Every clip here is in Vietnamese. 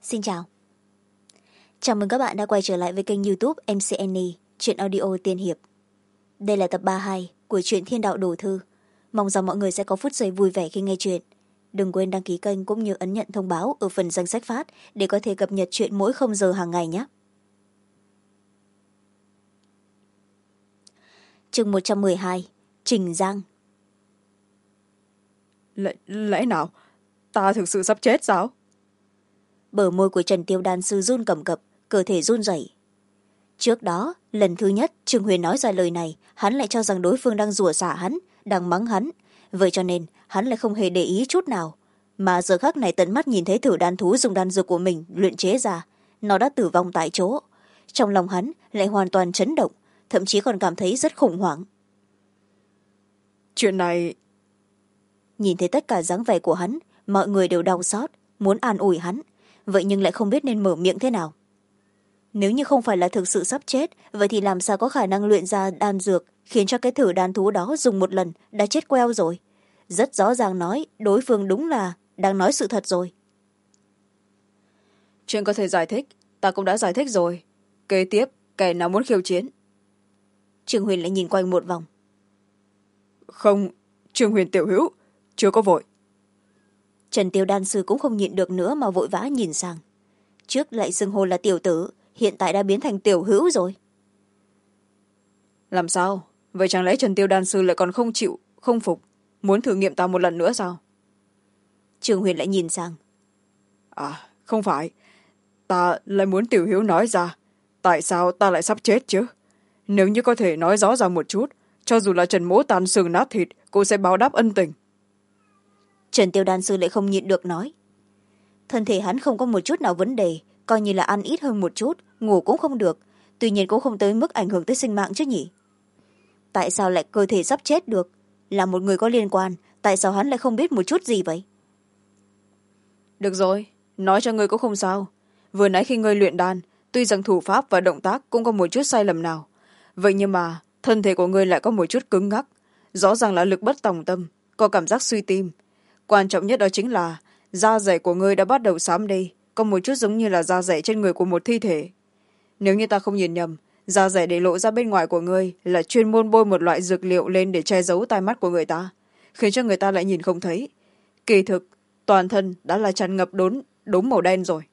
Xin chào. Chào mừng các bạn đã quay trở lại với kênh YouTube MCNE, truyện audio tiên hiệp. Đây là tập 32 của truyện Thiên Đạo Đồ Thư. Mong rằng mọi người sẽ có phút giây vui vẻ khi nghe truyện. Đừng quên đăng ký kênh cũng như ấn nhận thông báo ở phần danh sách phát để có thể cập nhật truyện mỗi 0 giờ hàng ngày nhé. Chương 112, Trình Giang. Lẽ nào ta thực sự sắp chết sao? Bờ môi của Trần Tiêu Đan sư run cầm cập, cơ thể run rẩy. Trước đó, lần thứ nhất Trương Huyền nói ra lời này, hắn lại cho rằng đối phương đang rủa xả hắn, đang mắng hắn. Vậy cho nên hắn lại không hề để ý chút nào. Mà giờ khắc này tận mắt nhìn thấy thử đan thú dùng đan dược của mình luyện chế ra, nó đã tử vong tại chỗ. Trong lòng hắn lại hoàn toàn chấn động, thậm chí còn cảm thấy rất khủng hoảng. Chuyện này... Nhìn thấy tất cả dáng vẻ của hắn, mọi người đều đau xót, muốn an ủi hắn, vậy nhưng lại không biết nên mở miệng thế nào. Nếu như không phải là thực sự sắp chết, vậy thì làm sao có khả năng luyện ra đan dược khiến cho cái thử đan thú đó dùng một lần đã chết queo rồi. Rất rõ ràng nói đối phương đúng là đang nói sự thật rồi. Chuyện có thể giải thích, ta cũng đã giải thích rồi. Kế tiếp, kẻ nào muốn khiêu chiến? Trương Huyền lại nhìn quanh một vòng. Không, Trương Huyền tiểu hữu, chưa có vội. Trần Tiêu Đan sư cũng không nhịn được nữa mà vội vã nhìn sang. Trước lại xưng hô là tiểu tử, hiện tại đã biến thành tiểu hữu rồi. Làm sao? Vậy chẳng lẽ Trần Tiêu Đan sư lại còn không chịu, không phục, muốn thử nghiệm ta một lần nữa sao? Trương Huyền lại nhìn sang. À, không phải. Ta lại muốn tiểu hữu nói ra. Tại sao ta lại sắp chết chứ? Nếu như có thể nói rõ ra một chút, cho dù là Trần mỗ tàn xương nát thịt, cô sẽ báo đáp ân tình. Trần Tiêu Đan sư lại không nhịn được nói. Thân thể hắn không có một chút nào vấn đề, coi như là ăn ít hơn một chút, ngủ cũng không được, tuy nhiên cũng không tới mức ảnh hưởng tới sinh mạng chứ nhỉ. Tại sao lại cơ thể sắp chết được? Là một người có liên quan, tại sao hắn lại không biết một chút gì vậy? Được rồi, nói cho ngươi cũng không sao. Vừa nãy khi ngươi luyện đan, tuy rằng thủ pháp và động tác cũng có một chút sai lầm nào, vậy nhưng mà thân thể của ngươi lại có một chút cứng ngắc, rõ ràng là lực bất tòng tâm, có cảm giác suy tim. Quan trọng nhất đó chính là da dẻ của ngươi đã bắt đầu xám đi, có một chút giống như là da dẻ trên người của một thi thể. Nếu như ta không nhìn nhầm, da dẻ để lộ ra bên ngoài của ngươi là chuyên môn bôi một loại dược liệu lên để che giấu tai mắt của người ta, khiến cho người ta lại nhìn không thấy. Kỳ thực toàn thân đã là tràn ngập đốm màu đen rồi.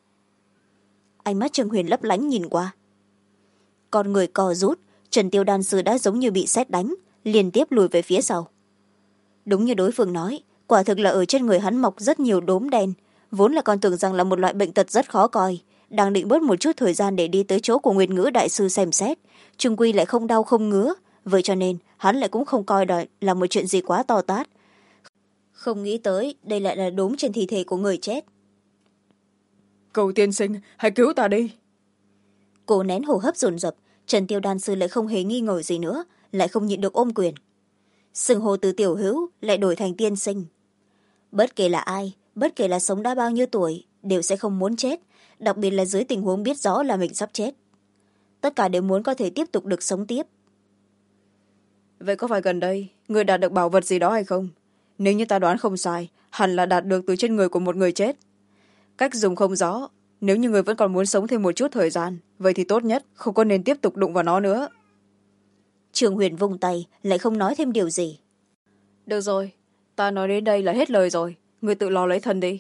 Ánh mắt Trương Huyền lấp lánh nhìn qua. Con người co rút, Trần Tiêu Đan sư đã giống như bị sét đánh, liên tiếp lùi về phía sau. Đúng như đối phương nói, quả thực là ở trên người hắn mọc rất nhiều đốm đen, vốn là còn tưởng rằng là một loại bệnh tật rất khó coi, đang định bớt một chút thời gian để đi tới chỗ của Nguyệt Ngữ đại sư xem xét, chung quy lại không đau không ngứa, vậy cho nên hắn lại cũng không coi đó là một chuyện gì quá to tát. Không nghĩ tới đây lại là đốm trên thi thể của người chết. Cầu tiên sinh, hãy cứu ta đi. Cô nén hô hấp dồn dập, Trần Tiêu Đan sư lại không hề nghi ngờ gì nữa, lại không nhịn được ôm quyền. Xưng hô từ tiểu hữu lại đổi thành tiên sinh. Bất kể là ai, bất kể là sống đã bao nhiêu tuổi, đều sẽ không muốn chết, đặc biệt là dưới tình huống biết rõ là mình sắp chết. Tất cả đều muốn có thể tiếp tục được sống tiếp. Vậy có phải gần đây người đạt được bảo vật gì đó hay không? Nếu như ta đoán không sai, hẳn là đạt được từ trên người của một người chết. Cách dùng không rõ, nếu như người vẫn còn muốn sống thêm một chút thời gian, vậy thì tốt nhất không có nên tiếp tục đụng vào nó nữa. Trương Huyền vung tay, lại không nói thêm điều gì. Được rồi, ta nói đến đây là hết lời rồi, người tự lo lấy thân đi.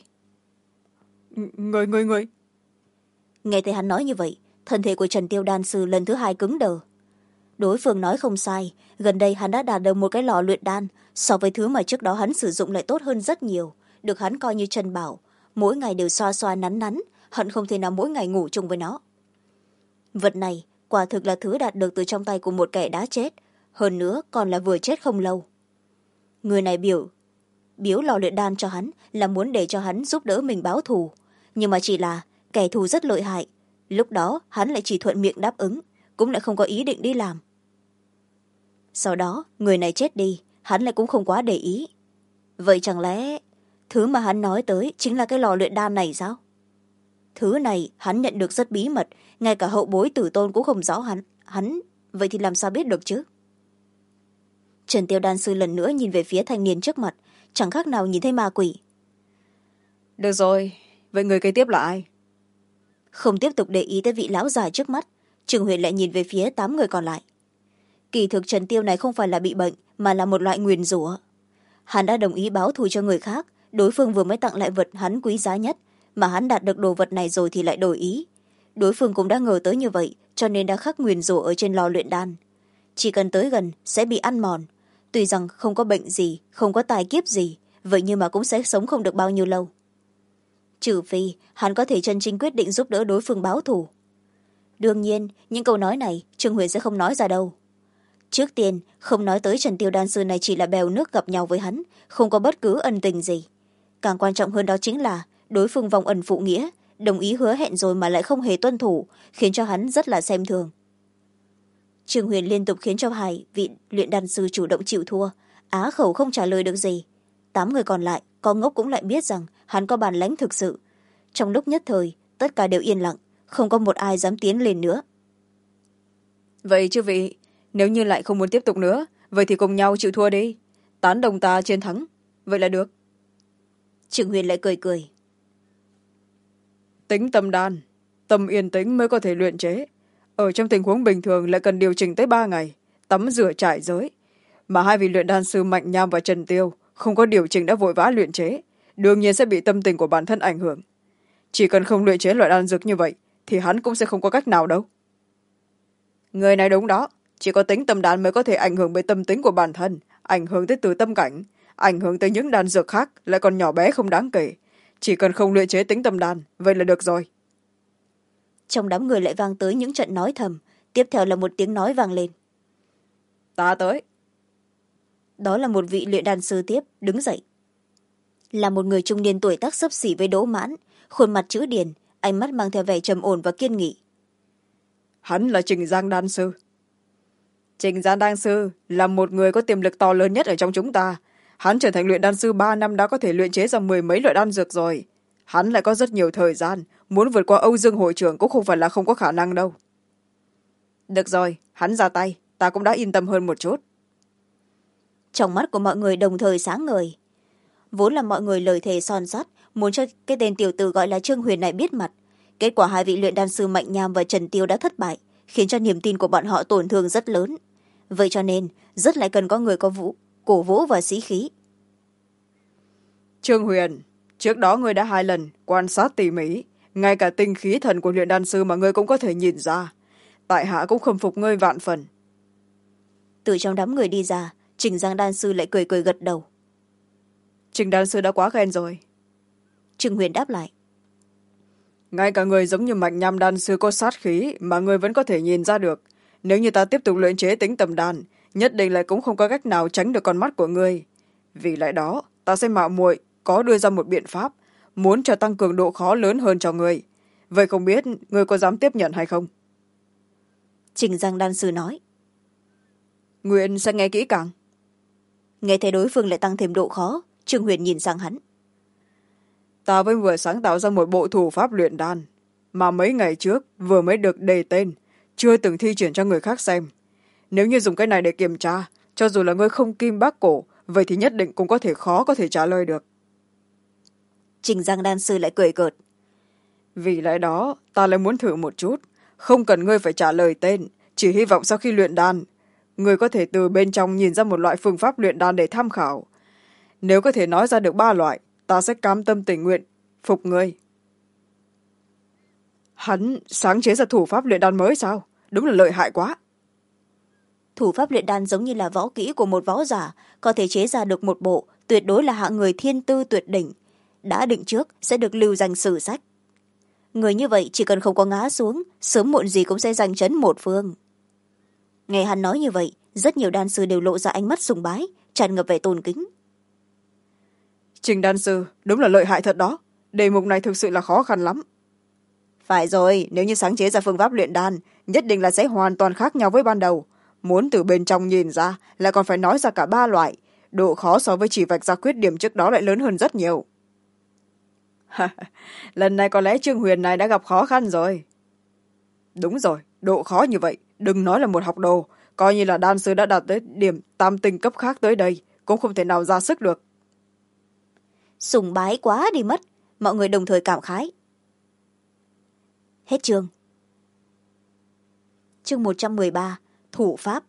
Người. Nghe thấy hắn nói như vậy, thân thể của Trần Tiêu Đan sư lần thứ hai cứng đờ. Đối phương nói không sai, gần đây hắn đã đạt được một cái lò luyện đan, so với thứ mà trước đó hắn sử dụng lại tốt hơn rất nhiều, được hắn coi như chân bảo, mỗi ngày đều xoa xoa nắn nắn, hận không thể nào mỗi ngày ngủ chung với nó. Vật này quả thực là thứ đạt được từ trong tay của một kẻ đã chết, hơn nữa còn là vừa chết không lâu. Người này biếu lò luyện đan cho hắn là muốn để cho hắn giúp đỡ mình báo thù, nhưng mà chỉ là kẻ thù rất lợi hại, lúc đó hắn lại chỉ thuận miệng đáp ứng, cũng lại không có ý định đi làm. Sau đó người này chết đi, hắn lại cũng không quá để ý. Vậy chẳng lẽ thứ mà hắn nói tới chính là cái lò luyện đan này sao? Thứ này hắn nhận được rất bí mật, ngay cả hậu bối tử tôn cũng không rõ hắn vậy thì làm sao biết được chứ? Trần Tiêu Đan sư lần nữa nhìn về phía thanh niên trước mặt, chẳng khác nào nhìn thấy ma quỷ. Được rồi, vậy người kế tiếp là ai? không tiếp tục để ý tới vị lão già trước mắt. Trương Huyền lại nhìn về phía 8 người còn lại. Kỳ thực Trần Tiêu này không phải là bị bệnh mà là một loại nguyền rủa. Hắn đã đồng ý báo thù cho người khác, đối phương vừa mới tặng lại vật hắn quý giá nhất, mà hắn đạt được đồ vật này rồi thì lại đổi ý. Đối phương cũng đã ngờ tới như vậy, cho nên đã khắc nguyền rủa ở trên lò luyện đan. Chỉ cần tới gần sẽ bị ăn mòn. Tuy rằng không có bệnh gì, không có tai kiếp gì, vậy nhưng mà cũng sẽ sống không được bao nhiêu lâu. Trừ phi hắn có thể chân chính quyết định giúp đỡ đối phương báo thù. Đương nhiên những câu nói này Trương Huyền sẽ không nói ra đâu. Trước tiên không nói tới Trần Tiêu đan sư này chỉ là bèo nước gặp nhau với hắn, không có bất cứ ân tình gì. Càng quan trọng hơn đó chính là đối phương vòng ẩn phụ nghĩa, đồng ý hứa hẹn rồi mà lại không hề tuân thủ, khiến cho hắn rất là xem thường. Trương Huyền liên tục khiến cho hai vị luyện đan sư chủ động chịu thua, á khẩu không trả lời được gì. 8 người còn lại có ngốc cũng lại biết rằng hắn có bản lãnh thực sự. Trong lúc nhất thời tất cả đều yên lặng, không có một ai dám tiến lên nữa. Vậy chư vị, nếu như lại không muốn tiếp tục nữa, vậy thì cùng nhau chịu thua đi, tán đồng ta chiến thắng, vậy là được. Trương Huyền lại cười cười. Tính tâm đan, tâm yên tĩnh mới có thể luyện chế. Ở trong tình huống bình thường lại cần điều chỉnh tới 3 ngày, tắm rửa trải giới. Mà hai vị luyện đan sư Mạnh Nham và Trần Tiêu không có điều chỉnh đã vội vã luyện chế, đương nhiên sẽ bị tâm tình của bản thân ảnh hưởng. Chỉ cần không luyện chế loại đan dược như vậy thì hắn cũng sẽ không có cách nào đâu. Người này đúng đó, chỉ có tính tâm đan mới có thể ảnh hưởng bởi tâm tính của bản thân, ảnh hưởng tới từ tâm cảnh, ảnh hưởng tới những đan dược khác lại còn nhỏ bé không đáng kể. Chỉ cần không luyện chế tính tâm đan vậy là được rồi. Trong đám người lại vang tới những trận nói thầm, tiếp theo là một tiếng nói vang lên. Ta tới. Đó là một vị luyện đan sư tiếp đứng dậy. Là một người trung niên tuổi tác xấp xỉ với Đỗ Mãn, khuôn mặt chữ điền, ánh mắt mang theo vẻ trầm ổn và kiên nghị. Hắn là Trình Giang đan sư. Trình Giang đan sư là một người có tiềm lực to lớn nhất ở trong chúng ta. Hắn trở thành luyện đan sư 3 năm đã có thể luyện chế ra 10 mấy loại đan dược rồi. Hắn lại có rất nhiều thời gian, muốn vượt qua Âu Dương hội trưởng cũng không phải là không có khả năng đâu. Được rồi, hắn ra tay, ta cũng đã yên tâm hơn một chút. Trong mắt của mọi người đồng thời sáng ngời. Vốn là mọi người lời thề son sắt, muốn cho cái tên tiểu tử gọi là Trương Huyền này biết mặt. Kết quả hai vị luyện đan sư Mạnh Nham và Trần Tiêu đã thất bại, khiến cho niềm tin của bọn họ tổn thương rất lớn. Vậy cho nên rất lại cần có người có cổ vũ và sĩ khí. Trương Huyền, trước đó ngươi đã 2 lần quan sát tỉ mỉ, ngay cả tinh khí thần của luyện đan sư mà ngươi cũng có thể nhìn ra. Tại hạ cũng khâm phục ngươi vạn phần. Từ trong đám người đi ra, Trình Giang đan sư lại cười cười gật đầu. Trình đan sư đã quá khen rồi. Trương Huyền đáp lại. Ngay cả người giống như Mạnh Nham đan sư có sát khí mà ngươi vẫn có thể nhìn ra được. Nếu như ta tiếp tục luyện chế tính tầm đan, nhất định lại cũng không có cách nào tránh được con mắt của ngươi. Vì lẽ đó ta sẽ mạo muội có đưa ra một biện pháp, muốn cho tăng cường độ khó lớn hơn cho ngươi. Vậy không biết ngươi có dám tiếp nhận hay không? Trình Giang đan sư nói. Nguyện sẽ nghe kỹ càng. Nghe thấy đối phương lại tăng thêm độ khó, Trương Huyền nhìn sang hắn. Ta mới vừa sáng tạo ra một bộ thủ pháp luyện đan, mà mấy ngày trước vừa mới được đề tên, chưa từng thi triển cho người khác xem. Nếu như dùng cái này để kiểm tra, cho dù là ngươi không kim bác cổ, vậy thì nhất định cũng có thể khó có thể trả lời được. Trình Giang đan sư lại cười cợt. Vì lẽ đó ta lại muốn thử một chút, không cần ngươi phải trả lời tên, chỉ hy vọng sau khi luyện đan ngươi có thể từ bên trong nhìn ra một loại phương pháp luyện đan để tham khảo. Nếu có thể nói ra được 3 loại, ta sẽ cam tâm tình nguyện phục ngươi. Hắn sáng chế ra thủ pháp luyện đan mới sao? Đúng là lợi hại quá. Thủ pháp luyện đan giống như là võ kỹ của một võ giả, có thể chế ra được một bộ, tuyệt đối là hạng người thiên tư tuyệt đỉnh. Đã định trước sẽ được lưu danh sử sách. Người như vậy chỉ cần không có ngã xuống, sớm muộn gì cũng sẽ giành chấn một phương. Nghe hắn nói như vậy, rất nhiều đan sư đều lộ ra ánh mắt sùng bái, tràn ngập vẻ tôn kính. Trình đan sư đúng là lợi hại thật đó, đề mục này thực sự là khó khăn lắm. Phải rồi, nếu như sáng chế ra phương pháp luyện đan, nhất định là sẽ hoàn toàn khác nhau với ban đầu. Muốn từ bên trong nhìn ra, lại còn phải nói ra cả 3 loại. Độ khó so với chỉ vạch ra khuyết điểm trước đó lại lớn hơn rất nhiều. Lần này có lẽ Trương Huyền này đã gặp khó khăn rồi. Đúng rồi, độ khó như vậy, đừng nói là một học đồ, coi như là đan sư đã đạt tới điểm tam tinh cấp khác tới đây, cũng không thể nào ra sức được. Sùng bái quá đi mất, mọi người đồng thời cảm khái. Hết chương. Chương 113, thủ pháp.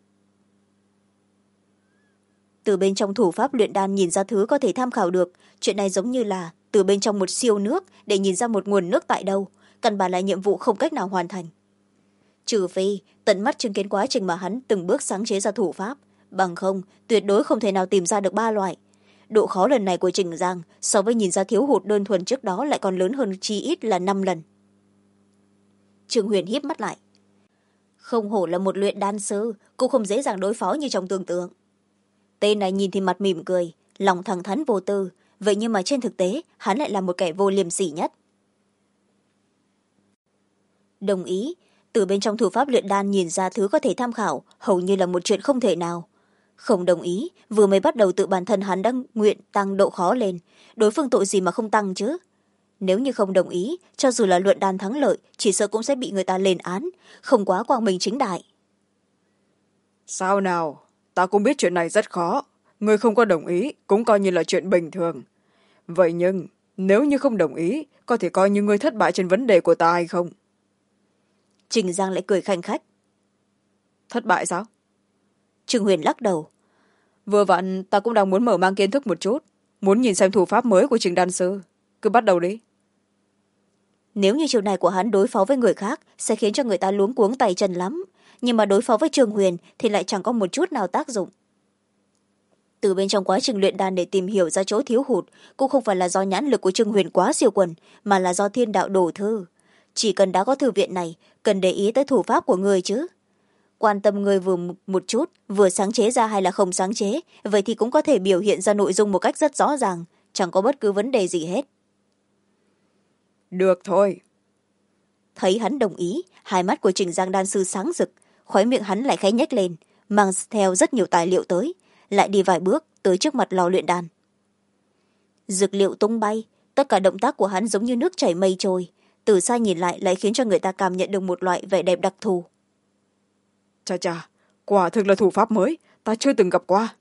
Từ bên trong thủ pháp luyện đan nhìn ra thứ có thể tham khảo được, chuyện này giống như là từ bên trong một siêu nước để nhìn ra một nguồn nước tại đâu, căn bản là nhiệm vụ không cách nào hoàn thành. Trừ phi tận mắt chứng kiến quá trình mà hắn từng bước sáng chế ra thủ pháp, bằng không tuyệt đối không thể nào tìm ra được ba loại. Độ khó lần này của Trình Giang so với nhìn ra thiếu hụt đơn thuần trước đó lại còn lớn hơn chi ít là 5 lần. Trương Huyền híp mắt lại. Không hổ là một luyện đan sư, cũng không dễ dàng đối phó như trong tưởng tượng. Tên này nhìn thì mặt mỉm cười, lòng thẳng thắn vô tư, vậy nhưng mà trên thực tế hắn lại là một kẻ vô liêm sỉ nhất. Đồng ý, từ bên trong thủ pháp luyện đan nhìn ra thứ có thể tham khảo hầu như là một chuyện không thể nào. Không đồng ý, vừa mới bắt đầu tự bản thân hắn đang nguyện tăng độ khó lên, đối phương tội gì mà không tăng chứ. Nếu như không đồng ý, cho dù là luyện đan thắng lợi, chỉ sợ cũng sẽ bị người ta lên án, không quá quang minh chính đại. Sao nào, ta cũng biết chuyện này rất khó, người không có đồng ý cũng coi như là chuyện bình thường. Vậy nhưng nếu như không đồng ý, có thể coi như người thất bại trên vấn đề của ta hay không? Trình Giang lại cười khanh khách. Thất bại sao? Trương Huyền lắc đầu. Vừa vặn ta cũng đang muốn mở mang kiến thức một chút, muốn nhìn xem thủ pháp mới của Trình đan sư. Cứ bắt đầu đi. Nếu như chiều này của hắn đối phó với người khác sẽ khiến cho người ta luống cuống tay chân lắm, nhưng mà đối phó với Trương Huyền thì lại chẳng có một chút nào tác dụng. Từ bên trong quá trình luyện đan để tìm hiểu ra chỗ thiếu hụt cũng không phải là do nhãn lực của Trương Huyền quá siêu quần, mà là do thiên đạo đổ thư. Chỉ cần đã có thư viện này, cần để ý tới thủ pháp của người chứ. Quan tâm người vừa một chút, vừa sáng chế ra hay là không sáng chế, vậy thì cũng có thể biểu hiện ra nội dung một cách rất rõ ràng, chẳng có bất cứ vấn đề gì hết. Được thôi. Thấy hắn đồng ý, hai mắt của Trình Giang đan sư sáng rực, khóe miệng hắn lại khẽ nhếch lên, mang theo rất nhiều tài liệu tới, lại đi vài bước tới trước mặt lò luyện đan. Dược liệu tung bay, tất cả động tác của hắn giống như nước chảy mây trôi, từ xa nhìn lại khiến cho người ta cảm nhận được một loại vẻ đẹp đặc thù. Chà chà, quả thực là thủ pháp mới, ta chưa từng gặp qua.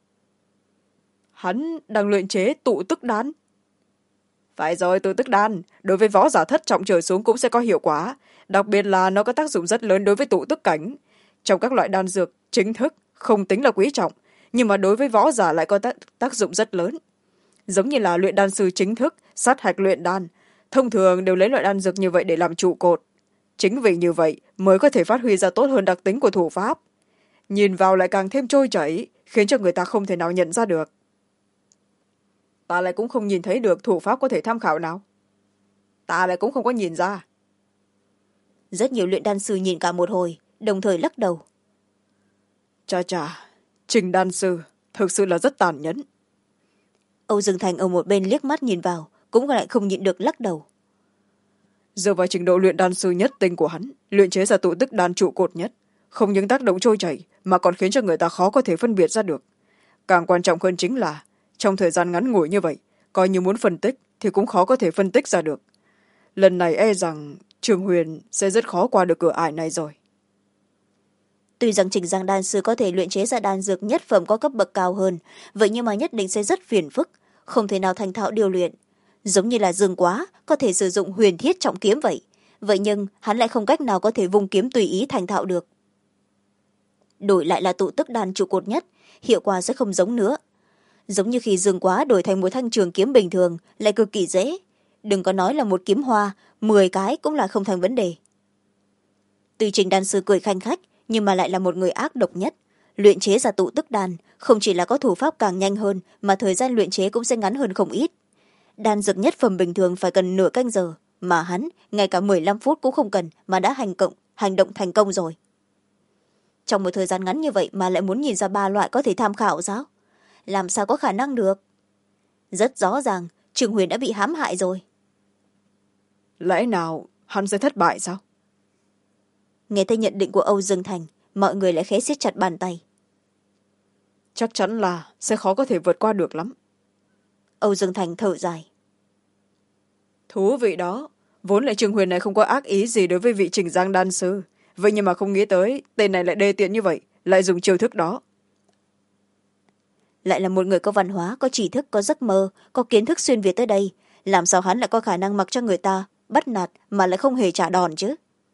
Hắn đang luyện chế tụ tức đan. Phải rồi, tụ tức đan đối với võ giả thất trọng trở xuống cũng sẽ có hiệu quả, đặc biệt là nó có tác dụng rất lớn đối với tụ tức cảnh. Trong các loại đan dược chính thức không tính là quý trọng, nhưng mà đối với võ giả lại có tác dụng rất lớn. Giống như là luyện đan sư chính thức sát hạch luyện đan, thông thường đều lấy loại đan dược như vậy để làm trụ cột. Chính vì như vậy mới có thể phát huy ra tốt hơn đặc tính của thủ pháp, nhìn vào lại càng thêm trôi chảy, khiến cho người ta không thể nào nhận ra được. Ta lại cũng không nhìn thấy được thủ pháp có thể tham khảo nào. Ta lại cũng không có nhìn ra. Rất nhiều luyện đan sư nhìn cả một hồi, đồng thời lắc đầu. Chà chà, Trình đan sư thực sự là rất tàn nhẫn. Âu Dương Thành ở một bên liếc mắt nhìn vào, cũng lại không nhịn được lắc đầu. Dựa vào trình độ luyện đan sư nhất tinh của hắn, luyện chế ra tụ tức đan trụ cột nhất, không những tác động trôi chảy mà còn khiến cho người ta khó có thể phân biệt ra được. Càng quan trọng hơn chính là trong thời gian ngắn ngủi như vậy, coi như muốn phân tích thì cũng khó có thể phân tích ra được. Lần này e rằng Trương Huyền sẽ rất khó qua được cửa ải này rồi. Tuy rằng Trình Giang đan sư có thể luyện chế ra đan dược nhất phẩm có cấp bậc cao hơn, vậy nhưng mà nhất định sẽ rất phiền phức, không thể nào thành thạo điều luyện. Giống như là Dương Quá có thể sử dụng huyền thiết trọng kiếm vậy, vậy nhưng hắn lại không cách nào có thể vung kiếm tùy ý thành thạo được. Đổi lại là tụ tức đan trụ cột nhất, hiệu quả sẽ không giống nữa. Giống như khi Dương Quá đổi thành một thanh trường kiếm bình thường lại cực kỳ dễ, đừng có nói là một kiếm hoa, 10 cái cũng là không thành vấn đề. Tuy Trình đan sư cười khanh khách, nhưng mà lại là một người ác độc nhất. Luyện chế ra tụ tức đan không chỉ là có thủ pháp càng nhanh hơn, mà thời gian luyện chế cũng sẽ ngắn hơn không ít. Đan dược nhất phẩm bình thường phải cần nửa canh giờ, mà hắn ngay cả 15 phút cũng không cần mà đã hành động thành công rồi. Trong một thời gian ngắn như vậy mà lại muốn nhìn ra ba loại có thể tham khảo sao? Làm sao có khả năng được? Rất rõ ràng Trương Huyền đã bị hãm hại rồi. Lẽ nào hắn sẽ thất bại sao? Nghe thấy nhận định của Âu Dương Thành, mọi người lại khẽ siết chặt bàn tay. Chắc chắn là sẽ khó có thể vượt qua được lắm. Âu Dương Thành thở dài. Thú vị đó, vốn lại Trương Huyền này không có ác ý gì đối với vị Trình Giang đan sư, vậy nhưng mà không nghĩ tới tên này lại đê tiện như vậy, lại dùng chiêu thức đó. Lại là một người có văn hóa, có tri thức, có giấc mơ, có kiến thức xuyên việt tới đây, làm sao hắn lại có khả năng mặc cho người ta bắt nạt mà lại không hề trả đòn chứ?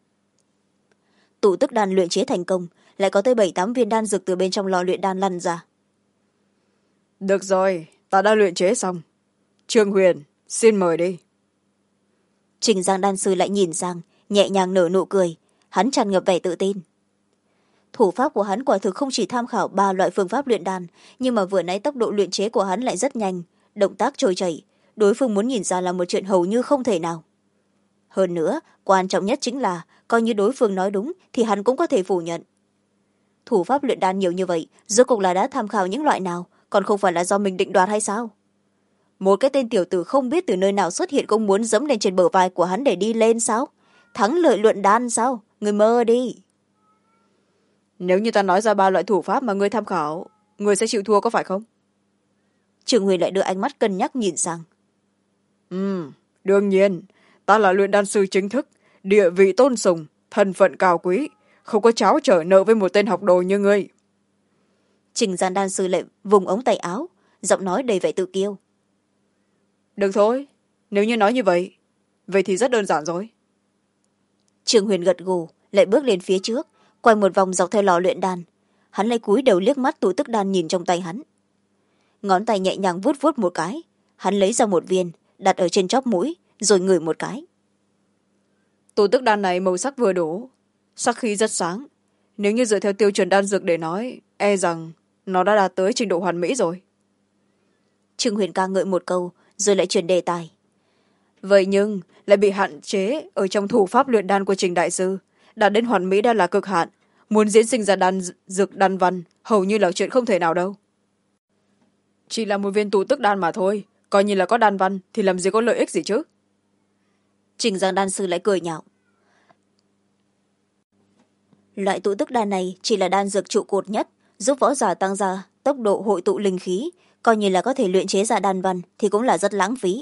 tụ tức đan luyện chế thành công, lại có tới 7-8 viên đan dược từ bên trong lò luyện đan lăn ra. Được rồi, ta đã luyện chế xong. Trương Huyền, xin mời đi. Trình Giang đan sư lại nhìn sang, nhẹ nhàng nở nụ cười. Hắn tràn ngập vẻ tự tin. Thủ pháp của hắn quả thực không chỉ tham khảo 3 loại phương pháp luyện đan, nhưng mà vừa nãy tốc độ luyện chế của hắn lại rất nhanh, động tác trôi chảy, đối phương muốn nhìn ra là một chuyện hầu như không thể nào. Hơn nữa, quan trọng nhất chính là coi như đối phương nói đúng thì hắn cũng có thể phủ nhận. Thủ pháp luyện đan nhiều như vậy, rốt cuộc là đã tham khảo những loại nào, còn không phải là do mình định đoạt hay sao? Một cái tên tiểu tử không biết từ nơi nào xuất hiện cũng muốn dẫm lên trên bờ vai của hắn để đi lên sao? Thắng lợi luyện đan sao? Người mơ đi. Nếu như ta nói ra 3 loại thủ pháp mà ngươi tham khảo, ngươi sẽ chịu thua có phải không? Trường Huyền lại đưa ánh mắt cân nhắc nhìn sang. Đương nhiên, ta là luyện đan sư chính thức, địa vị tôn sùng, thân phận cao quý, không có cháo trở nợ với một tên học đồ như ngươi. Trình Giang đan sư lại vùng ống tay áo, giọng nói đầy vẻ tự kiêu. Được thôi, nếu như nói như vậy, vậy thì rất đơn giản rồi. Trường Huyền gật gù, lại bước lên phía trước, quay một vòng dọc theo lò luyện đan. Hắn lại cúi đầu liếc mắt tụ tức đan nhìn trong tay hắn. Ngón tay nhẹ nhàng vuốt vuốt một cái, hắn lấy ra một viên, đặt ở trên chóp mũi, rồi ngửi một cái. Tụ tức đan này màu sắc vừa đủ, sắc khí rất sáng. Nếu như dựa theo tiêu chuẩn đan dược để nói, e rằng nó đã đạt tới trình độ hoàn mỹ rồi. Trương Huyền ca ngợi một câu, rồi lại chuyển đề tài. Vậy nhưng lại bị hạn chế ở trong thủ pháp luyện đan của Trình đại sư, đạt đến hoàn mỹ đã là cực hạn, muốn diễn sinh ra đan dược đan văn hầu như là chuyện không thể nào đâu. Chỉ là một viên tụ tức đan mà thôi, coi như là có đan văn thì làm gì có lợi ích gì chứ. Trình Giang đan sư lại cười nhạo. Loại tụ tức đan này chỉ là đan dược trụ cột nhất, giúp võ giả tăng ra tốc độ hội tụ linh khí, coi như là có thể luyện chế ra đan văn thì cũng là rất lãng phí.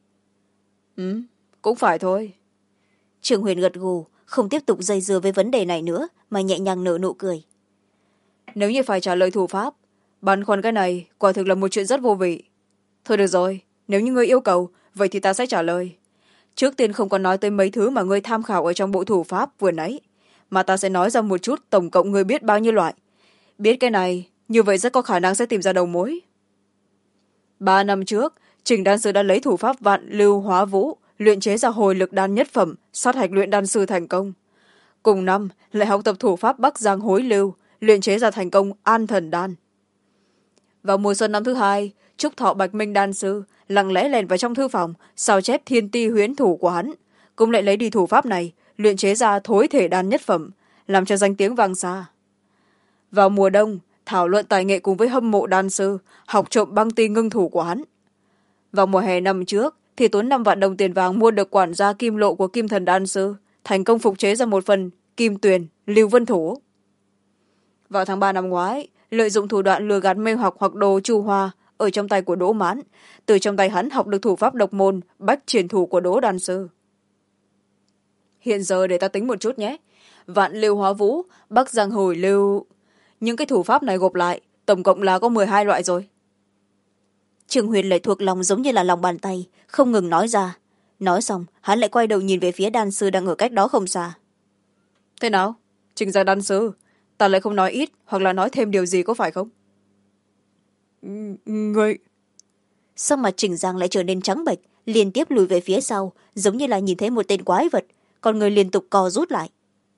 Cũng phải thôi. Trường Huyền gật gù, không tiếp tục dây dưa với vấn đề này nữa, mà nhẹ nhàng nở nụ cười. Nếu như phải trả lời thủ pháp, băn khoăn cái này quả thực là một chuyện rất vô vị. Thôi được rồi, nếu như ngươi yêu cầu, vậy thì ta sẽ trả lời. Trước tiên không còn nói tới mấy thứ mà ngươi tham khảo ở trong bộ thủ pháp vừa nãy, mà ta sẽ nói ra một chút tổng cộng ngươi biết bao nhiêu loại. Biết cái này, như vậy rất có khả năng sẽ tìm ra đầu mối. 3 năm trước, Trình đan sư đã lấy thủ pháp vạn lưu hóa vũ, luyện chế ra hồi lực đan nhất phẩm, sát hạch luyện đan sư thành công. Cùng năm, lại học tập thủ pháp Bắc Giang hối lưu, luyện chế ra thành công an thần đan. Vào mùa xuân năm thứ 2, Trúc Thọ Bạch Minh đan sư lặng lẽ lèn vào trong thư phòng, sao chép thiên ti huyễn thủ của hắn, cũng lại lấy đi thủ pháp này, luyện chế ra thối thể đan nhất phẩm, làm cho danh tiếng vang xa. Vào mùa đông, thảo luận tài nghệ cùng với hâm mộ đan sư, học trộm băng ti ngưng thủ của hắn. Vào mùa hè năm trước, thì tốn 5 vạn đồng tiền vàng mua được quản gia kim lộ của kim thần đan sư, thành công phục chế ra một phần kim tuyền, lưu vân thủ. Vào tháng 3 năm ngoái, lợi dụng thủ đoạn lừa gạt mê hoặc đồ Chu Hoa ở trong tay của Đỗ Mãn, từ trong tay hắn học được thủ pháp độc môn bách triển thủ của Đỗ đan sư. Hiện giờ để ta tính một chút nhé. Vạn lưu hóa vũ, Bắc Giang hồi lưu, những cái thủ pháp này gộp lại tổng cộng là có 12 loại rồi. Trường Huyền lại thuộc lòng giống như là lòng bàn tay, không ngừng nói ra. Nói xong, hắn lại quay đầu nhìn về phía đan sư đang ở cách đó không xa. Thế nào? Trình ra đan sư, ta lại không nói ít hoặc là nói thêm điều gì có phải không? Người... Sắc mặt Trình Giang lại trở nên trắng bệch, liên tiếp lùi về phía sau, giống như là nhìn thấy một tên quái vật, còn người liên tục co rút lại.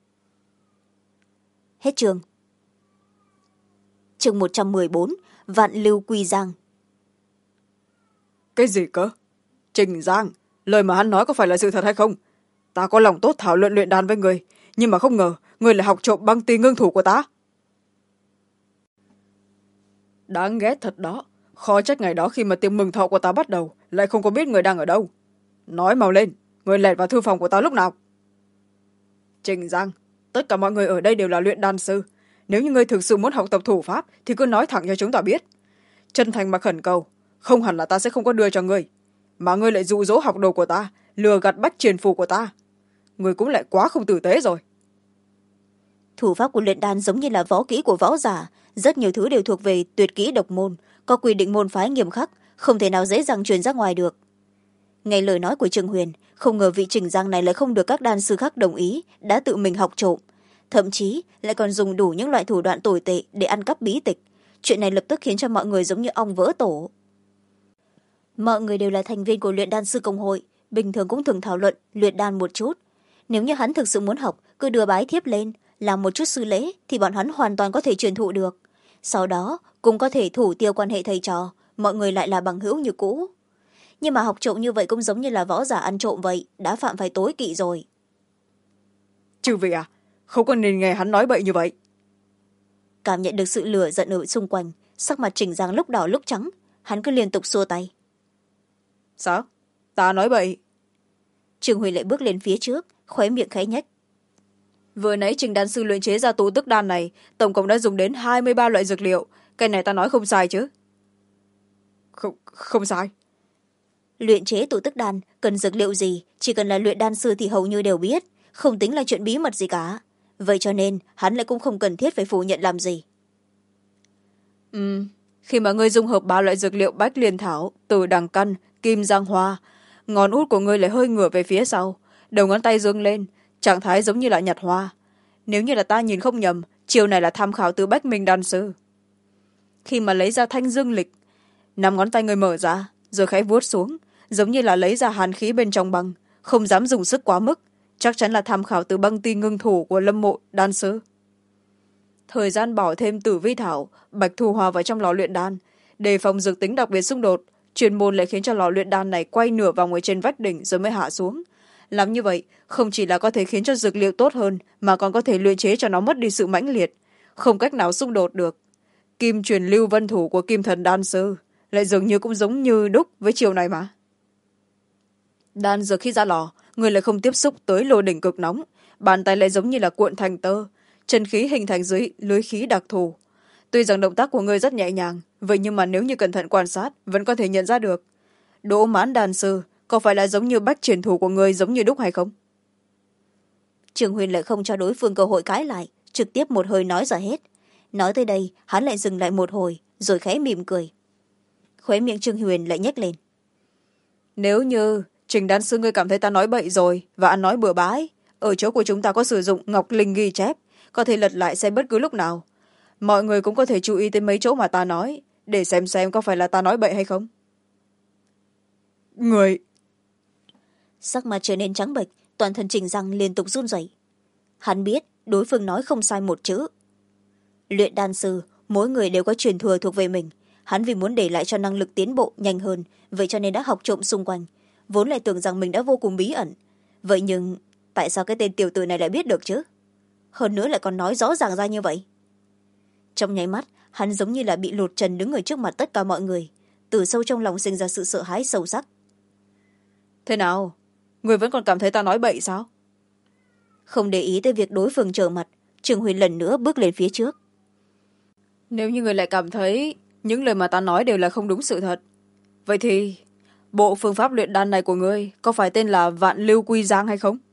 Hết chương. Chương 114, Vạn lưu quy giang. Cái gì cơ? Trình Giang, lời mà hắn nói có phải là sự thật hay không? Ta có lòng tốt thảo luận luyện đan với người, nhưng mà không ngờ người lại học trộm băng ti ngưng thủ của ta. Đáng ghét thật đó. Khó trách ngày đó khi mà tiệc mừng thọ của ta bắt đầu lại không có biết người đang ở đâu. Nói mau lên, người lẻn vào thư phòng của ta lúc nào? Trình Giang, tất cả mọi người ở đây đều là luyện đan sư. Nếu như ngươi thực sự muốn học tập thủ pháp thì cứ nói thẳng cho chúng ta biết. Chân thành mà khẩn cầu, không hẳn là ta sẽ không có đưa cho ngươi, mà ngươi lại dụ dỗ học đồ của ta, lừa gạt bách truyền phù của ta. Ngươi cũng lại quá không tử tế rồi. Thủ pháp của luyện đan giống như là võ kỹ của võ giả, rất nhiều thứ đều thuộc về tuyệt kỹ độc môn, có quy định môn phái nghiêm khắc, không thể nào dễ dàng truyền ra ngoài được. Nghe lời nói của Trương Huyền, không ngờ vị Trình Giang này lại không được các đan sư khác đồng ý, đã tự mình học trộm. thậm chí lại còn dùng đủ những loại thủ đoạn tồi tệ để ăn cắp bí tịch. Chuyện này lập tức khiến cho mọi người giống như ong vỡ tổ. Mọi người đều là thành viên của luyện đan sư công hội, bình thường cũng thường thảo luận luyện đan một chút. Nếu như hắn thực sự muốn học, cứ đưa bái thiếp lên làm một chút sư lễ thì bọn hắn hoàn toàn có thể truyền thụ được. Sau đó cũng có thể thủ tiêu quan hệ thầy trò, mọi người lại là bằng hữu như cũ. Nhưng mà học trộm như vậy cũng giống như là võ giả ăn trộm vậy, đã phạm phải tối kỵ rồi. Chư vị à, không có nên nghe hắn nói bậy như vậy. Cảm nhận được sự lửa giận ở xung quanh, sắc mặt Trình Giang lúc đỏ lúc trắng, hắn cứ liên tục xua tay. Sao? Ta nói bậy? Trương Huy lại bước lên phía trước, khóe miệng khẽ nhếch. Vừa nãy Trình đan sư luyện chế ra tụ tức đan này tổng cộng đã dùng đến 23 loại dược liệu. Cái này ta nói không sai chứ? Không sai. Luyện chế tụ tức đan cần dược liệu gì, chỉ cần là luyện đan sư thì hầu như đều biết, không tính là chuyện bí mật gì cả. Vậy cho nên hắn lại cũng không cần thiết phải phủ nhận làm gì. Khi mà ngươi dung hợp 3 loại dược liệu bách liên thảo, từ đằng căn, kim giang hoa, ngón út của ngươi lại hơi ngửa về phía sau, đầu ngón tay dương lên, trạng thái giống như là nhặt hoa. Nếu như là ta nhìn không nhầm, chiều này là tham khảo từ bách minh đan sư. Khi mà lấy ra thanh dương lịch, 5 ngón tay ngươi mở ra rồi khẽ vuốt xuống, giống như là lấy ra hàn khí bên trong băng, không dám dùng sức quá mức, chắc chắn là tham khảo từ băng ti ngưng thủ của Lâm Mộ đan sư. Thời gian bỏ thêm tử vi thảo, bạch thu hòa vào trong lò luyện đan, đề phòng dược tính đặc biệt xung đột, chuyên môn lại khiến cho lò luyện đan này quay nửa vòng ở trên vách đỉnh rồi mới hạ xuống. Làm như vậy không chỉ là có thể khiến cho dược liệu tốt hơn, mà còn có thể luyện chế cho nó mất đi sự mãnh liệt, không cách nào xung đột được. Kim truyền lưu vân thủ của kim thần đan sư lại dường như cũng giống như đúc với chiều này mà. Đan dược khi ra lò, người lại không tiếp xúc tới lô đỉnh cực nóng, bàn tay lại giống như là cuộn thành tơ, chân khí hình thành dưới lưới khí đặc thù. Tuy rằng động tác của người rất nhẹ nhàng, vậy nhưng mà nếu như cẩn thận quan sát vẫn có thể nhận ra được. Đỗ mãn đan sư có phải là giống như bách truyền thủ của người giống như đúc hay không? Trường Huyền lại không cho đối phương cơ hội cãi lại, trực tiếp một hơi nói ra hết. Nói tới đây hắn lại dừng lại một hồi rồi khẽ mỉm cười. Khóe miệng Trương Huyền lại nhếch lên. Nếu như Trình đan sư ngươi cảm thấy ta nói bậy rồi và ăn nói bừa bãi, ở chỗ của chúng ta có sử dụng ngọc linh ghi chép, có thể lật lại xem bất cứ lúc nào. Mọi người cũng có thể chú ý tới mấy chỗ mà ta nói, để xem có phải là ta nói bậy hay không. Người... Sắc mặt trở nên trắng bệch, toàn thân Trình Giang liên tục run rẩy. Hắn biết đối phương nói không sai một chữ. Luyện đan sư, mỗi người đều có truyền thừa thuộc về mình. Hắn vì muốn để lại cho năng lực tiến bộ nhanh hơn, vậy cho nên đã học trộm xung quanh, vốn lại tưởng rằng mình đã vô cùng bí ẩn. Vậy nhưng tại sao cái tên tiểu tử này lại biết được chứ? Hơn nữa lại còn nói rõ ràng ra như vậy. Trong nháy mắt hắn giống như là bị lột trần đứng ở trước mặt tất cả mọi người, từ sâu trong lòng sinh ra sự sợ hãi sâu sắc. Thế nào, người vẫn còn cảm thấy ta nói bậy sao? Không để ý tới việc đối phương trở mặt, Trường Huyền lần nữa bước lên phía trước. Nếu như người lại cảm thấy những lời mà ta nói đều là không đúng sự thật, vậy thì bộ phương pháp luyện đan này của ngươi có phải tên là Vạn Lưu Quy Giang hay không?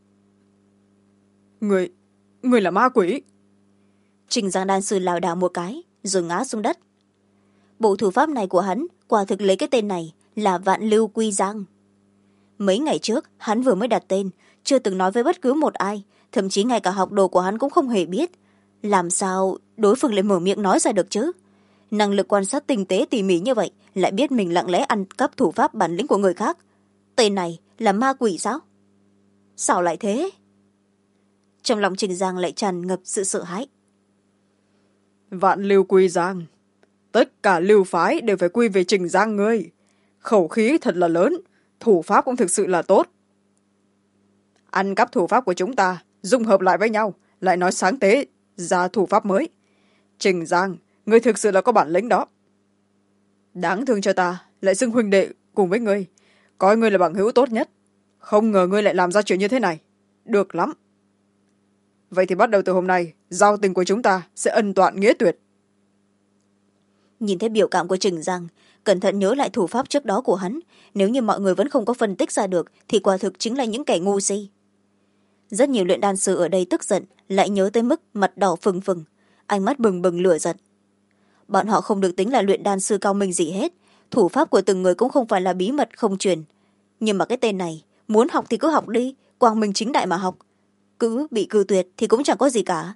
Người là ma quỷ. Trình Giang đan sư lảo đảo một cái rồi ngã xuống đất. Bộ thủ pháp này của hắn quả thực lấy cái tên này là Vạn Lưu Quy Giang. Mấy ngày trước hắn vừa mới đặt tên, chưa từng nói với bất cứ một ai, thậm chí ngay cả học đồ của hắn cũng không hề biết. Làm sao đối phương lại mở miệng nói ra được chứ? Năng lực quan sát tinh tế tỉ mỉ như vậy, lại biết mình lặng lẽ ăn cắp thủ pháp bản lĩnh của người khác. Tên này là ma quỷ sao? Sao lại thế? Trong lòng Trình Giang lại tràn ngập sự sợ hãi. Vạn Lưu Quy Giang, tất cả lưu phái đều phải quy về Trình Giang ngươi. Khẩu khí thật là lớn, thủ pháp cũng thực sự là tốt. Ăn cắp thủ pháp của chúng ta, dung hợp lại với nhau, lại nói sáng tế ra thủ pháp mới. Trình Giang, ngươi thực sự là có bản lĩnh đó. Đáng thương cho ta lại xưng huynh đệ cùng với ngươi, coi ngươi là bằng hữu tốt nhất. Không ngờ ngươi lại làm ra chuyện như thế này. Được lắm. Vậy thì bắt đầu từ hôm nay, giao tình của chúng ta sẽ ân toạn nghĩa tuyệt. Nhìn thấy biểu cảm của Trình Giang, cẩn thận nhớ lại thủ pháp trước đó của hắn, nếu như mọi người vẫn không có phân tích ra được thì quả thực chính là những kẻ ngu si. Rất nhiều luyện đan sư ở đây tức giận, lại nhớ tới mức mặt đỏ phừng phừng, ánh mắt bừng bừng lửa giận. Bọn họ không được tính là luyện đan sư cao minh gì hết, thủ pháp của từng người cũng không phải là bí mật không truyền. Nhưng mà cái tên này, muốn học thì cứ học đi, quang minh chính đại mà học. Cứ bị cự tuyệt thì cũng chẳng có gì cả.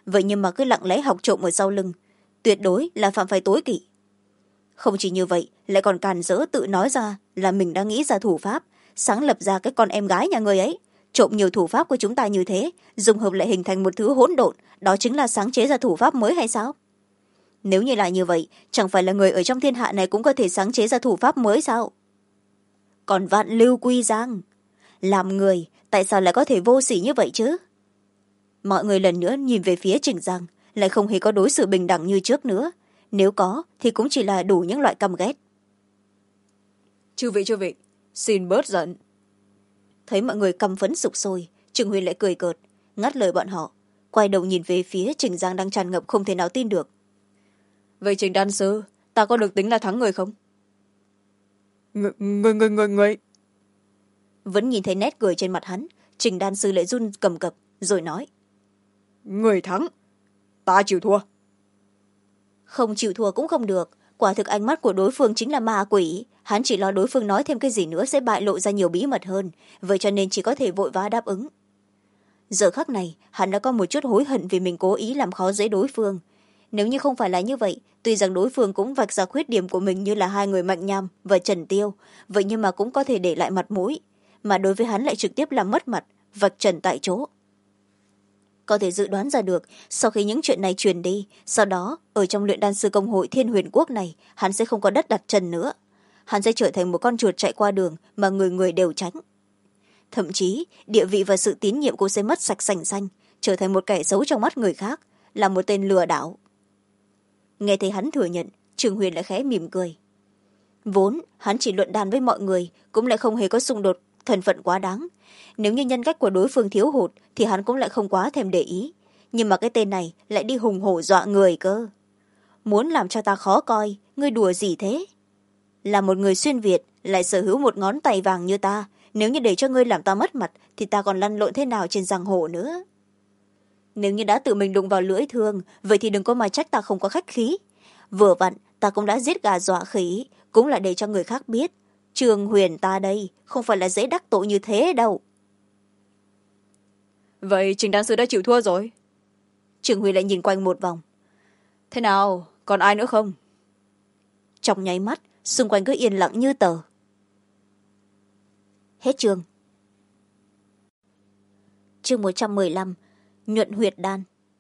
vậy nhưng mà cứ lặng lẽ học trộm ở sau lưng, tuyệt đối là phạm phải tối kỵ. Không chỉ như vậy, lại còn càn rỡ tự nói ra là mình đã nghĩ ra thủ pháp, sáng lập ra cái con em gái nhà người ấy, trộm nhiều thủ pháp của chúng ta như thế, dùng hợp lại hình thành một thứ hỗn độn, đó chính là sáng chế ra thủ pháp mới hay sao? Nếu như là như vậy, chẳng phải là người ở trong thiên hạ này cũng có thể sáng chế ra thủ pháp mới sao? Còn Vạn Lưu Quy Giang, làm người tại sao lại có thể vô sỉ như vậy chứ? Mọi người lần nữa nhìn về phía Trình Giang, lại không hề có đối xử bình đẳng như trước nữa, nếu có thì cũng chỉ là đủ những loại căm ghét. Chư vị, xin bớt giận. Thấy mọi người căm phẫn sục sôi, Trương Huyền lại cười cợt, ngắt lời bọn họ, quay đầu nhìn về phía Trình Giang đang tràn ngập không thể nào tin được. Vậy Trình đan sư, ta có được tính là thắng người không? Người. Vẫn nhìn thấy nét cười trên mặt hắn, Trình đan sư lại run cầm cập rồi nói: Người thắng, ta chịu thua. Không chịu thua cũng không được, quả thực ánh mắt của đối phương chính là ma quỷ, hắn chỉ lo đối phương nói thêm cái gì nữa sẽ bại lộ ra nhiều bí mật hơn, vậy cho nên chỉ có thể vội vã đáp ứng. Giờ khắc này hắn đã có một chút hối hận vì mình cố ý làm khó dễ đối phương. Nếu như không phải là như vậy, tuy rằng đối phương cũng vạch ra khuyết điểm của mình như là hai người Mạnh Nham và Trần Tiêu, vậy nhưng mà cũng có thể để lại mặt mũi, mà đối với hắn lại trực tiếp làm mất mặt, vạch trần tại chỗ. Có thể dự đoán ra được, sau khi những chuyện này truyền đi, sau đó ở trong luyện đan sư công hội Thiên Huyền Quốc này, hắn sẽ không có đất đặt chân nữa, hắn sẽ trở thành một con chuột chạy qua đường mà người người đều tránh. Thậm chí địa vị và sự tín nhiệm cũng sẽ mất sạch sành xanh, trở thành một kẻ xấu trong mắt người khác, là một tên lừa đảo. Nghe thấy hắn thừa nhận, Trường Huyền lại khẽ mỉm cười. Vốn hắn chỉ luận đàn với mọi người, cũng lại không hề có xung đột thân phận quá đáng. Nếu như nhân cách của đối phương thiếu hụt thì hắn cũng lại không quá thèm để ý, nhưng mà cái tên này lại đi hùng hổ dọa người cơ. Muốn làm cho ta khó coi, ngươi đùa gì thế? Là một người xuyên Việt lại sở hữu một ngón tay vàng như ta, nếu như để cho ngươi làm ta mất mặt thì ta còn lăn lộn thế nào trên giang hồ nữa? Nếu như đã tự mình đụng vào lưỡi thương, vậy thì đừng có mà trách ta không có khách khí. Vừa vặn ta cũng đã giết gà dọa khỉ, cũng là để cho người khác biết Trường Huyền ta đây không phải là dễ đắc tội như thế đâu. Vậy Trình đan sư đã chịu thua rồi. Trường Huyền lại nhìn quanh một vòng. Thế nào, còn ai nữa không? Trong nháy mắt xung quanh cứ yên lặng như tờ. Hết chương. Chương 115, nhuận huyệt đan.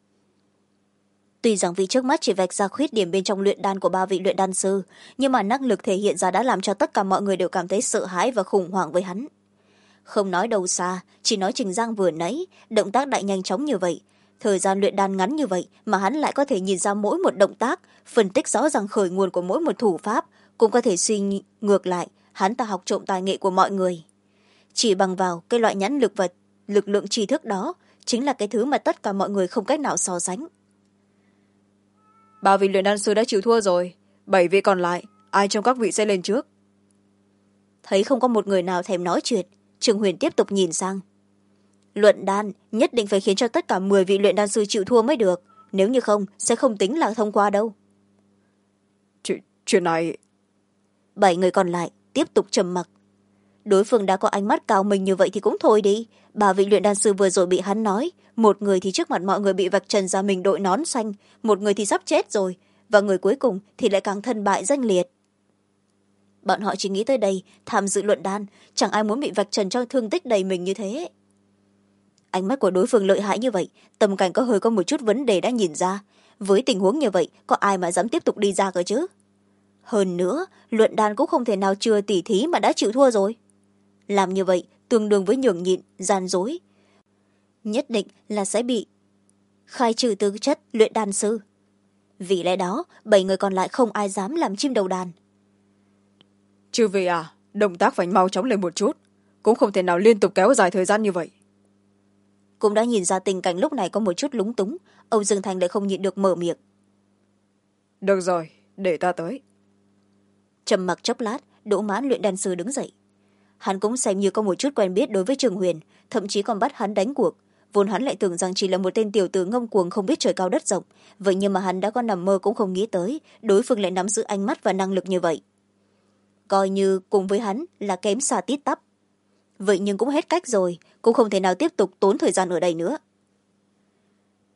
Tuy rằng vị trước mắt chỉ vạch ra khuyết điểm bên trong luyện đan của ba vị luyện đan sư, nhưng mà năng lực thể hiện ra đã làm cho tất cả mọi người đều cảm thấy sợ hãi và khủng hoảng với hắn. Không nói đâu xa, chỉ nói Trình Giang vừa nãy, động tác đại nhanh chóng như vậy, thời gian luyện đan ngắn như vậy mà hắn lại có thể nhìn ra mỗi một động tác, phân tích rõ ràng khởi nguồn của mỗi một thủ pháp, cũng có thể suy ngược lại hắn ta học trộm tài nghệ của mọi người. Chỉ bằng vào cái loại nhãn lực và lực lượng tri thức đó chính là cái thứ mà tất cả mọi người không cách nào so sánh. 3 vị luyện đan sư đã chịu thua rồi, 7 vị còn lại ai trong các vị sẽ lên trước? Thấy không có một người nào thèm nói chuyện, Trường Huyền tiếp tục nhìn sang. Luận đan nhất định phải khiến cho tất cả 10 vị luyện đan sư chịu thua mới được, nếu như không sẽ không tính là thông qua đâu. Chuyện này... 7 người còn lại tiếp tục trầm mặc. Đối phương đã có ánh mắt cao mình như vậy thì cũng thôi đi. 3 vị luyện đan sư vừa rồi bị hắn nói, một người thì trước mặt mọi người bị vạch trần ra mình đội nón xanh, một người thì sắp chết rồi, và người cuối cùng thì lại càng thân bại danh liệt. Bọn họ chỉ nghĩ tới đây, tham dự luận đan, chẳng ai muốn bị vạch trần cho thương tích đầy mình như thế. Ánh mắt của đối phương lợi hại như vậy, tầm cảnh có một chút vấn đề đã nhìn ra. Với tình huống như vậy, có ai mà dám tiếp tục đi ra cơ chứ? Hơn nữa, luận đan cũng không thể nào chưa tỉ thí mà đã chịu thua rồi. Làm như vậy tương đương với nhường nhịn, gian dối, nhất định là sẽ bị khai trừ tư chất luyện đan sư. Vì lẽ đó 7 người còn lại không ai dám làm chim đầu đàn. Chư vị à, động tác phải mau chóng lên một chút, cũng không thể nào liên tục kéo dài thời gian như vậy. Cũng đã nhìn ra tình cảnh lúc này có một chút lúng túng, Âu Dương Thành lại không nhịn được mở miệng. Được rồi, để ta tới. Trầm mặc chốc lát, Đỗ Mãn luyện đan sư đứng dậy. Hắn cũng xem như có một chút quen biết đối với Trường Huyền, thậm chí còn bắt hắn đánh cuộc. Vốn hắn lại tưởng rằng chỉ là một tên tiểu tử ngông cuồng không biết trời cao đất rộng, vậy nhưng mà hắn đã có nằm mơ cũng không nghĩ tới đối phương lại nắm giữ ánh mắt và năng lực như vậy. Coi như cùng với hắn là kém xa tít tắp. Vậy nhưng cũng hết cách rồi, cũng không thể nào tiếp tục tốn thời gian ở đây nữa.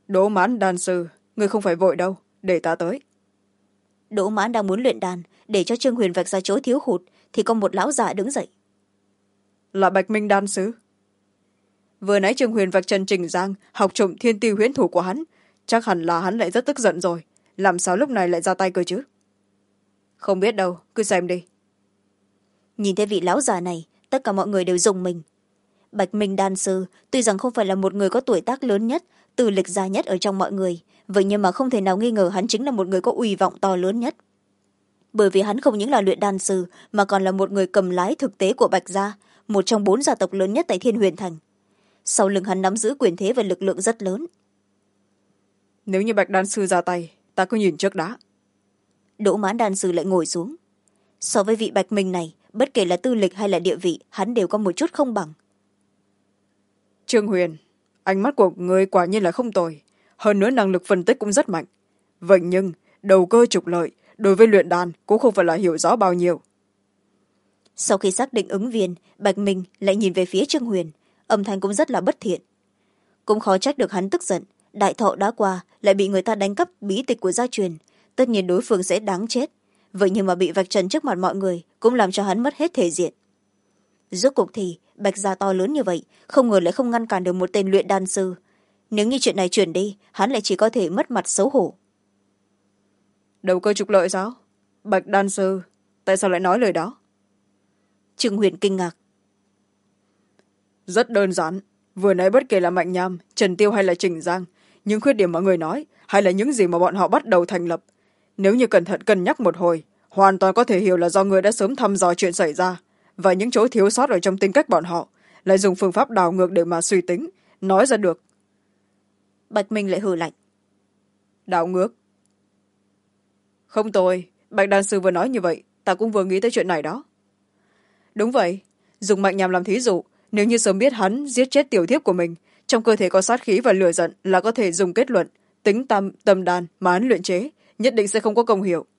Đỗ Mãn đan sư, người không phải vội đâu, để ta tới. Đỗ Mãn đang muốn luyện đàn để cho Trương Huyền vạch ra chỗ thiếu hụt thì có một lão già đứng dậy. Là Bạch Minh đan sư. Vừa nãy Trương Huyền vạch Trần Trình Giang học trộm thiên tiêu huyễn thủ của hắn, chắc hẳn là hắn lại rất tức giận rồi, làm sao lúc này lại ra tay cơ chứ? Không biết đâu, cứ xem đi. Nhìn thấy vị lão già này, tất cả mọi người đều rùng mình. Bạch Minh đan sư tuy rằng không phải là một người có tuổi tác lớn nhất, từ lịch gia nhất ở trong mọi người, vậy nhưng mà không thể nào nghi ngờ hắn chính là một người có uy vọng to lớn nhất. Bởi vì hắn không những là luyện đan sư mà còn là một người cầm lái thực tế của Bạch gia, một trong 4 gia tộc lớn nhất tại Thiên Huyền Thành. Sau lưng hắn nắm giữ quyền thế và lực lượng rất lớn. Nếu như Bạch đan sư ra tay, ta cứ nhìn trước đã. Đỗ Mãn đan sư lại ngồi xuống. So với vị Bạch Minh này, bất kể là tư lịch hay là địa vị, hắn đều có một chút không bằng. Trương Huyền, ánh mắt của người quả nhiên là không tồi, hơn nữa năng lực phân tích cũng rất mạnh. Vậy nhưng đầu cơ trục lợi đối với luyện đan cũng không phải là hiểu rõ bao nhiêu. Sau khi xác định ứng viên, Bạch Minh lại nhìn về phía Trương Huyền, âm thanh cũng rất là bất thiện. Cũng khó trách được hắn tức giận, đại thọ đã qua lại bị người ta đánh cắp bí tịch của gia truyền, tất nhiên đối phương sẽ đáng chết. Vậy nhưng mà bị vạch trần trước mặt mọi người cũng làm cho hắn mất hết thể diện. Rốt cuộc thì Bạch gia to lớn như vậy, không ngờ lại không ngăn cản được một tên luyện đan sư. Nếu như chuyện này chuyển đi, hắn lại chỉ có thể mất mặt xấu hổ. Đầu cơ trục lợi sao? Bạch đan sư, tại sao lại nói lời đó? Trương Huyền kinh ngạc. Rất đơn giản, vừa nãy bất kể là Mạnh Nham, Trần Tiêu hay là Trình Giang, những khuyết điểm mà người nói hay là những gì mà bọn họ bắt đầu thành lập, nếu như cẩn thận cân nhắc một hồi, hoàn toàn có thể hiểu là do người đã sớm thăm dò chuyện xảy ra và những chỗ thiếu sót ở trong tính cách bọn họ, lại dùng phương pháp đảo ngược để mà suy tính nói ra được. Bạch Minh lại hừ lạnh. Đảo ngược? Không tồi, Bạch đan sư vừa nói như vậy, ta cũng vừa nghĩ tới chuyện này đó. Đúng vậy, dùng Mạnh Nham làm thí dụ, nếu như sớm biết hắn giết chết tiểu thiếp của mình, trong cơ thể có sát khí và lửa giận, là có thể dùng kết luận tính tâm đan mà hắn luyện chế nhất định sẽ không có công hiệu.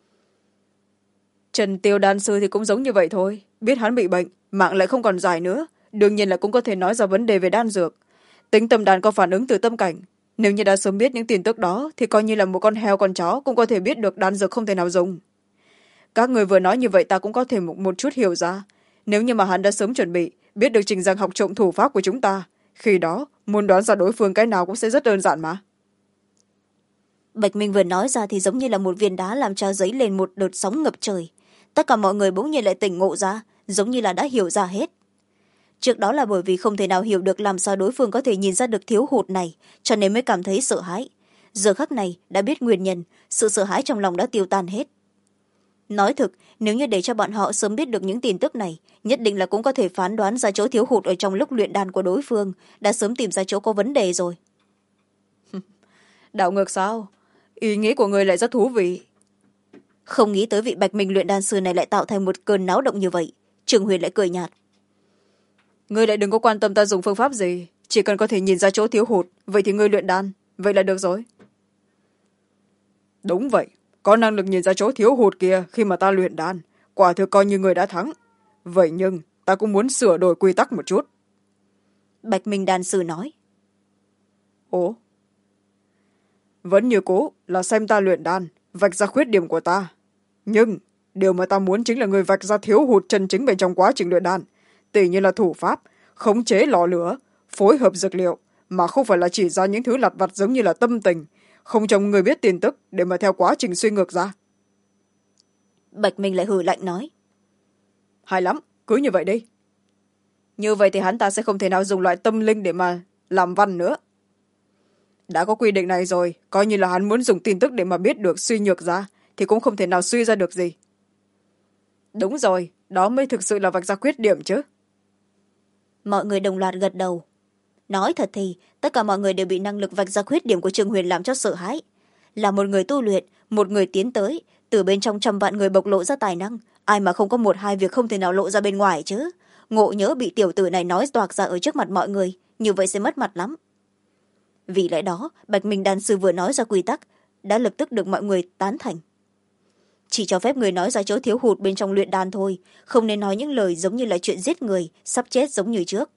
Trần Tiêu đan sư thì cũng giống như vậy thôi, biết hắn bị bệnh, mạng lại không còn dài nữa, đương nhiên là cũng có thể nói ra vấn đề về đan dược. Tính tâm đan có phản ứng từ tâm cảnh, nếu như đã sớm biết những tin tức đó thì coi như là một con heo con chó cũng có thể biết được đan dược không thể nào dùng. Các người vừa nói như vậy ta cũng có thể một chút hiểu ra, nếu như mà hắn đã sớm chuẩn bị, biết được Trình Giang học trộm thủ pháp của chúng ta, khi đó muốn đoán ra đối phương cái nào cũng sẽ rất đơn giản mà. Bạch Minh vừa nói ra thì giống như là một viên đá làm cho dấy lên một đợt sóng ngập trời. Tất cả mọi người bỗng nhiên lại tỉnh ngộ ra, giống như là đã hiểu ra hết. Trước đó là bởi vì không thể nào hiểu được làm sao đối phương có thể nhìn ra được thiếu hụt này, cho nên mới cảm thấy sợ hãi. Giờ khắc này đã biết nguyên nhân, sự sợ hãi trong lòng đã tiêu tan hết. Nói thực, nếu như để cho bọn họ sớm biết được những tin tức này, nhất định là cũng có thể phán đoán ra chỗ thiếu hụt ở trong lúc luyện đan của đối phương, đã sớm tìm ra chỗ có vấn đề rồi. Đảo ngược sao? Ý nghĩ của người lại rất thú vị. Không nghĩ tới vị Bạch Minh luyện đan sư này lại tạo thành một cơn náo động như vậy. Trương Huyền lại cười nhạt. Ngươi lại đừng có quan tâm ta dùng phương pháp gì, chỉ cần có thể nhìn ra chỗ thiếu hụt, vậy thì ngươi luyện đan, vậy là được rồi. Đúng vậy, có năng lực nhìn ra chỗ thiếu hụt kia khi mà ta luyện đan, quả thực coi như người đã thắng. Vậy nhưng ta cũng muốn sửa đổi quy tắc một chút. Bạch Minh đan sư nói. Ồ? Vẫn như cũ là xem ta luyện đan, vạch ra khuyết điểm của ta. Nhưng điều mà ta muốn chính là người vạch ra thiếu hụt chân chính bên trong quá trình luyện đan, tỉ như là thủ pháp, khống chế lò lửa, phối hợp dược liệu, mà không phải là chỉ ra những thứ lặt vặt giống như là tâm tình, không cho người biết tin tức để mà theo quá trình suy ngược ra. Bạch Minh lại hừ lạnh nói. Hay lắm, cứ như vậy đi. Như vậy thì hắn ta sẽ không thể nào dùng loại tâm linh để mà làm văn nữa. Đã có quy định này rồi, coi như là hắn muốn dùng tin tức để mà biết được suy nhược ra, thì cũng không thể nào suy ra được gì. Đúng rồi, đó mới thực sự là vạch ra khuyết điểm chứ. Mọi người đồng loạt gật đầu. Nói thật thì, tất cả mọi người đều bị năng lực vạch ra khuyết điểm của Trương Huyền làm cho sợ hãi. Là một người tu luyện, một người tiến tới, từ bên trong trăm vạn người bộc lộ ra tài năng, ai mà không có một hai việc không thể nào lộ ra bên ngoài chứ. Ngộ nhỡ bị tiểu tử này nói toạc ra ở trước mặt mọi người, như vậy sẽ mất mặt lắm. Vì lẽ đó, Bạch Minh đan sư vừa nói ra quy tắc, đã lập tức được mọi người tán thành. Chỉ cho phép người nói ra chỗ thiếu hụt bên trong luyện đan thôi, không nên nói những lời giống như là chuyện giết người, sắp chết giống như trước.